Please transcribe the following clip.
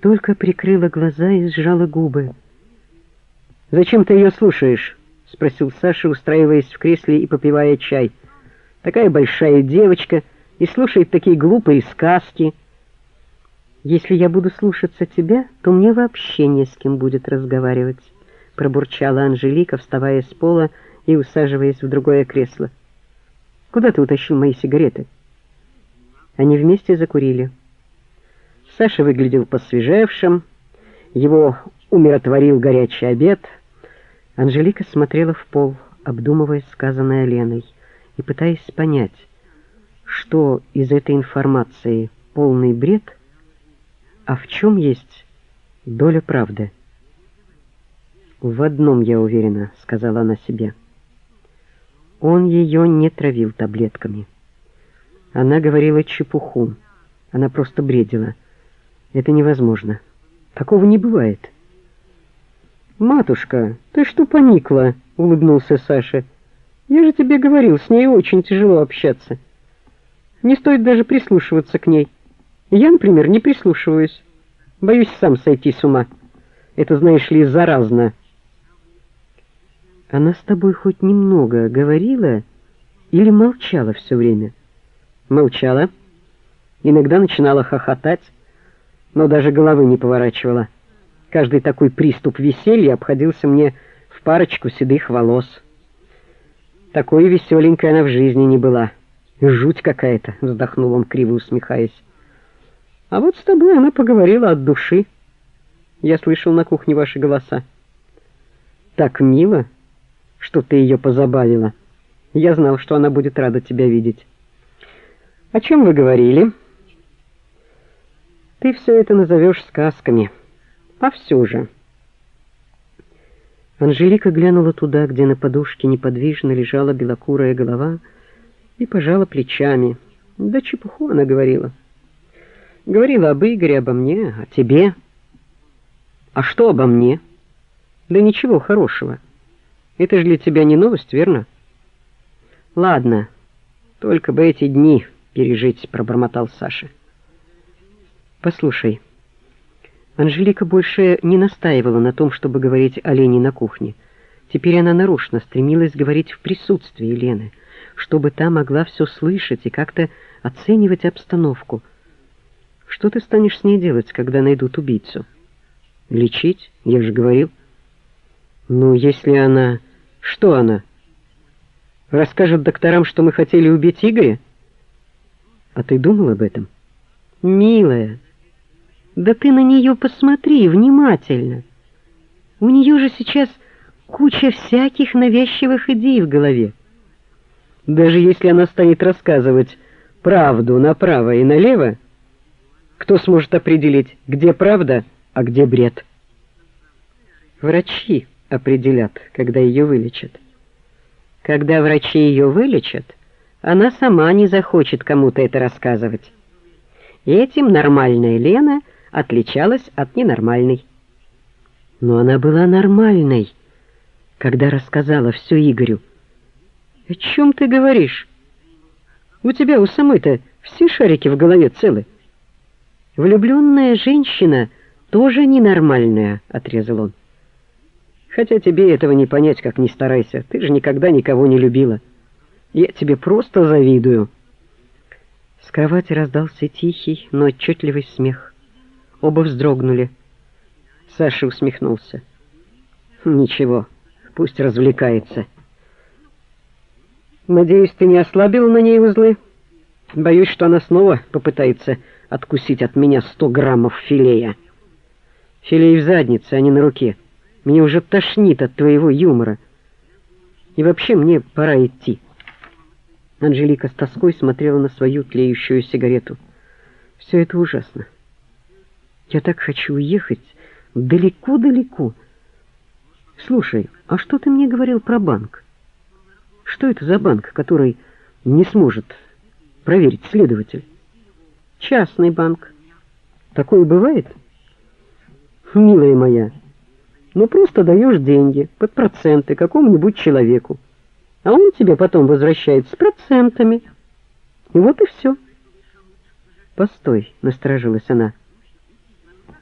только прикрыла глаза и сжала губы. «Зачем ты ее слушаешь?» — спросил Саша, устраиваясь в кресле и попивая чай. «Такая большая девочка и слушает такие глупые сказки». «Если я буду слушаться тебя, то мне вообще не с кем будет разговаривать», — пробурчала Анжелика, вставая с пола и усаживаясь в другое кресло. «Куда ты утащил мои сигареты?» Они вместе закурили. Саша выглядел посвежевшим, его умиротворил горячий обед. Анжелика смотрела в пол, обдумывая сказанное Леной и пытаясь понять, что из этой информации полный бред, а в чем есть доля правды. «В одном я уверена», — сказала она себе. Он ее не травил таблетками. Она говорила чепуху. Она просто бредила. Это невозможно. Такого не бывает. «Матушка, ты что поникла?» — улыбнулся Саша. «Я же тебе говорил, с ней очень тяжело общаться. Не стоит даже прислушиваться к ней. Я, например, не прислушиваюсь. Боюсь сам сойти с ума. Это, знаешь ли, заразно». «Она с тобой хоть немного говорила или молчала все время?» «Молчала. Иногда начинала хохотать, но даже головы не поворачивала. Каждый такой приступ веселья обходился мне в парочку седых волос. Такой веселенькой она в жизни не была. Жуть какая-то», — вздохнул он, криво усмехаясь. «А вот с тобой она поговорила от души. Я слышал на кухне ваши голоса. Так мило, что ты ее позабавила. Я знал, что она будет рада тебя видеть». «О чем вы говорили?» «Ты все это назовешь сказками. А все же...» Анжелика глянула туда, где на подушке неподвижно лежала белокурая голова, и пожала плечами. Да чепуху она говорила. Говорила об Игоре, обо мне, о тебе. А что обо мне? Да ничего хорошего. Это же для тебя не новость, верно? Ладно, только бы эти дни пережить, пробормотал Саша. Послушай, Анжелика больше не настаивала на том, чтобы говорить о Лене на кухне. Теперь она нарочно стремилась говорить в присутствии Лены, чтобы та могла все слышать и как-то оценивать обстановку. Что ты станешь с ней делать, когда найдут убийцу? Лечить? Я же говорил. Ну, если она... Что она? Расскажет докторам, что мы хотели убить Игоря? А ты думал об этом? Милая, да ты на нее посмотри внимательно. У нее же сейчас куча всяких навязчивых идей в голове. Даже если она станет рассказывать правду направо и налево, кто сможет определить, где правда, а где бред? Врачи определят, когда ее вылечат. Когда врачи ее вылечат, она сама не захочет кому-то это рассказывать. И этим нормальная Лена отличалась от ненормальной. Но она была нормальной, когда рассказала все Игорю. О чем ты говоришь? У тебя у самой-то все шарики в голове целы. Влюбленная женщина тоже ненормальная, отрезал он. Хотя тебе этого не понять, как ни старайся. Ты же никогда никого не любила. Я тебе просто завидую. С кровати раздался тихий, но отчетливый смех. Оба вздрогнули. Саша усмехнулся. Ничего, пусть развлекается. Надеюсь, ты не ослабил на ней узлы? Боюсь, что она снова попытается откусить от меня 100 граммов филея. Филей в заднице, а не на руке. Мне уже тошнит от твоего юмора. И вообще мне пора идти. Анжелика с тоской смотрела на свою тлеющую сигарету. Все это ужасно. Я так хочу уехать далеко-далеко. Слушай, а что ты мне говорил про банк? Что это за банк, который не сможет проверить следователь? Частный банк. Такое бывает? Милая моя, ну просто даешь деньги под проценты какому-нибудь человеку, а он тебе потом возвращает с процентами. И вот и все. Постой, насторожилась она.